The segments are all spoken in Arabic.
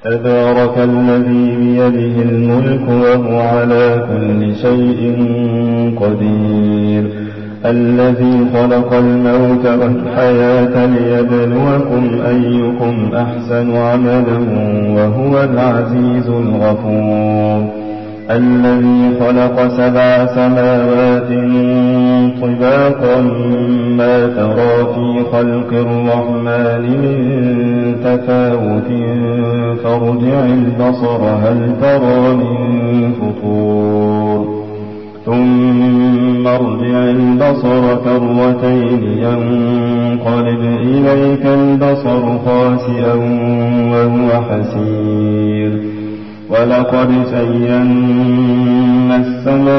تبارك الذي بيده الملك وهو على كل شيء قدير الذي خلق الموت والحياة ليبلوكم أيكم أحسن عملا وهو العزيز الغفور الذي خلق 7 سماوات طباقا ما ترى في خلق الرحمن من تفاوت فارجع البصر هل ترى من فطور ثم ارجع البصر كرتين ينقلب إليك البصر خاسئا وهو حسير ولقد زينا السماء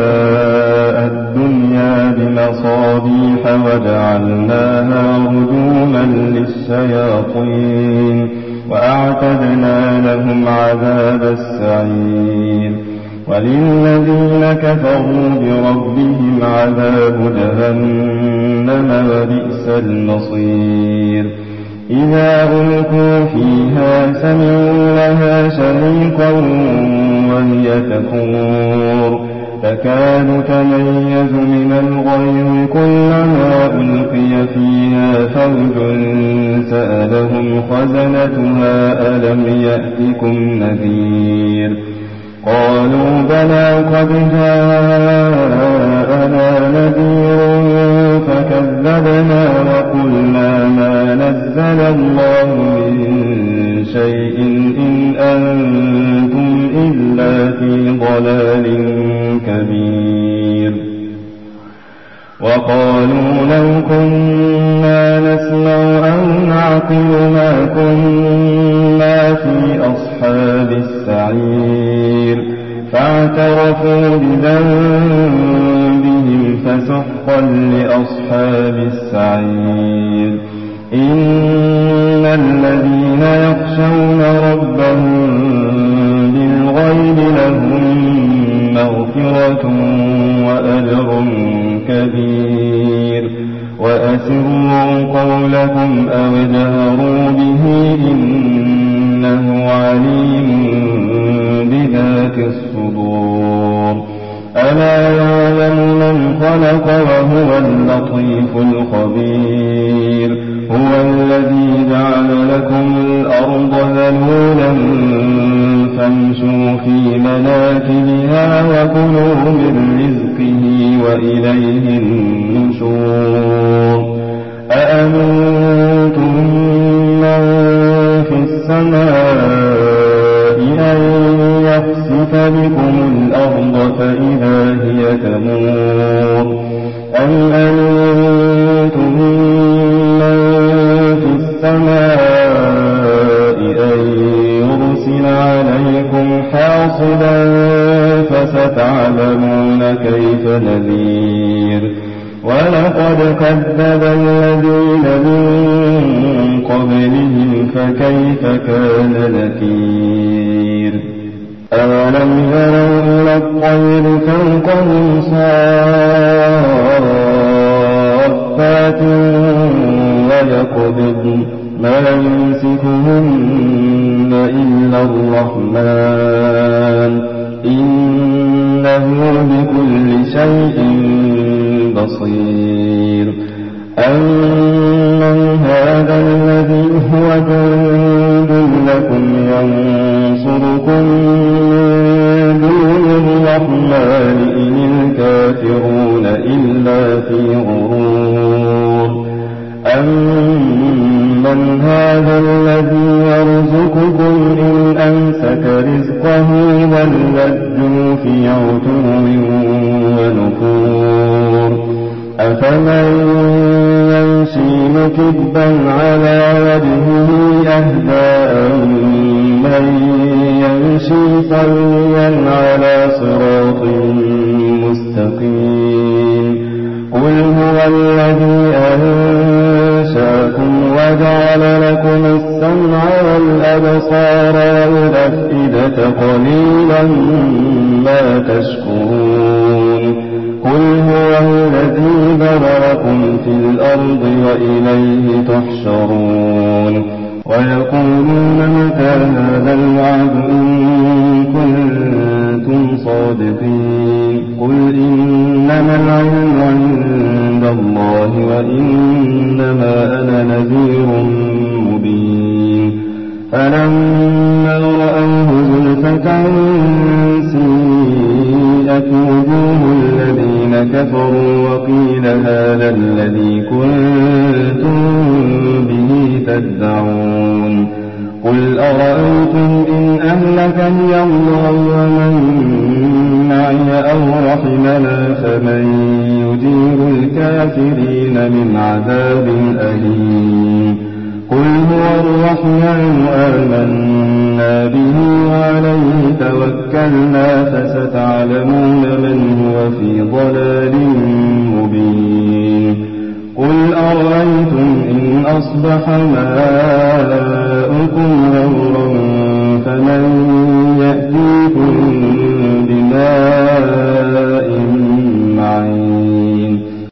الدنيا بمصابيح وجعلناها رجوما للشياطين وأعتدنا لهم عذاب السعير وللذين كفروا بربهم عذاب جهنم وبئس المصير إذا ألقوا فيها سمعوا لها شهيقا وهي تفور تكاد تميز من الغيظ كلما ألقي فيها فوج سألهم خزنتها ألم يأتكم نذير قالوا بلى قد جاءنا نذير فكذبنا وقلنا ما نزل الله من شيء إن أنتم إلا في ضلال كبير وقالوا لو كنا نسمع أو نعقل ما كنا في أصحاب السعير فاعترفوا بذنبهم فسحقا لأصحاب السعير إن الذين يخشون ربهم بالغيب لهم مغفرة وأجر كبير وأسروا قولكم أو اجهروا به إنه عليم بذات الصدور ألا يعلم من خلق وهو اللطيف الخبير هو الذي جعل لكم الأرض ذلولا فامشوا في مناكبها وكلوا من رزقه وإليه النشور أأمنتم من في السماء أن يخسف بكم الأرض فإذا هي تمور أم أنتم من في السماء أن يرسل عليكم حاصبا فستعلمون كيف نذير ولقد كذب الذين من قبلهم فكيف كان نكير أولم يروا إلى الطير فوقهم صافات ويقبضن ما يمسكهن إلا الرحمن إنه بكل شيء بصير أمن هذا الذي هو جند لكم ينصركم من دون الرحمن إن الكافرون إلا في غرور أمن هذا الذي يرزقكم إن أمسك رزقه بل لجوا في عتو ونفور أفمن يمشي مكبا على وجهه أهدى من يمشي سويا على صراط مستقيم قل هو الذي أنشأكم وجعل لكم السمع والأبصار والأفئدة قليلا ما تشكرون قل هو الذي ذرأكم في الأرض وإليه تحشرون ويقولون متى هذا الوعد إن كنتم صادقين قل إنما العلم عند الله وإنما أنا نذير مبين فلما رأوه زلفة سيئت وجوه الذين كفروا وقيل هذا الذي كنتم به تدعون قل أرأيتم إن أهلكني الله ومن معي أو رحمنا فمن يجير الكافرين من عذاب أليم قل هو الرحمن آمنا به وعليه توكلنا فستعلمون من هو في ضلال مبين قل أرأيتم إن أصبح ماؤكم غورا فمن يأتيكم